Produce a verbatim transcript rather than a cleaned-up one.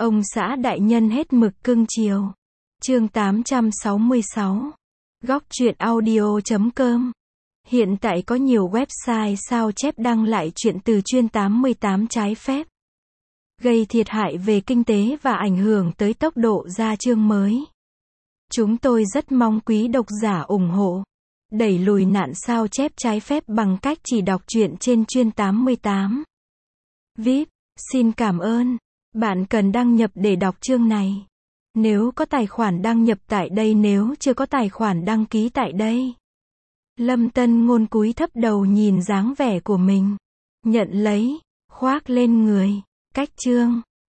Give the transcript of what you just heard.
Ông xã đại nhân hết mực cưng chiều. Chương tám trăm sáu mươi sáu. Góc truyện audio chấm com. Hiện tại có nhiều website sao chép đăng lại truyện từ chuyên tám mươi tám trái phép, gây thiệt hại về kinh tế và ảnh hưởng tới tốc độ ra chương mới. Chúng tôi rất mong quý độc giả ủng hộ, đẩy lùi nạn sao chép trái phép bằng cách chỉ đọc truyện trên chuyên tám mươi tám. vê i pê, xin cảm ơn. Bạn cần đăng nhập để đọc chương này. Nếu có tài khoản đăng nhập tại đây, nếu chưa có tài khoản đăng ký tại đây. Lâm Tân Ngôn cúi thấp đầu nhìn dáng vẻ của mình. Nhận lấy, khoác lên người. Cách chương.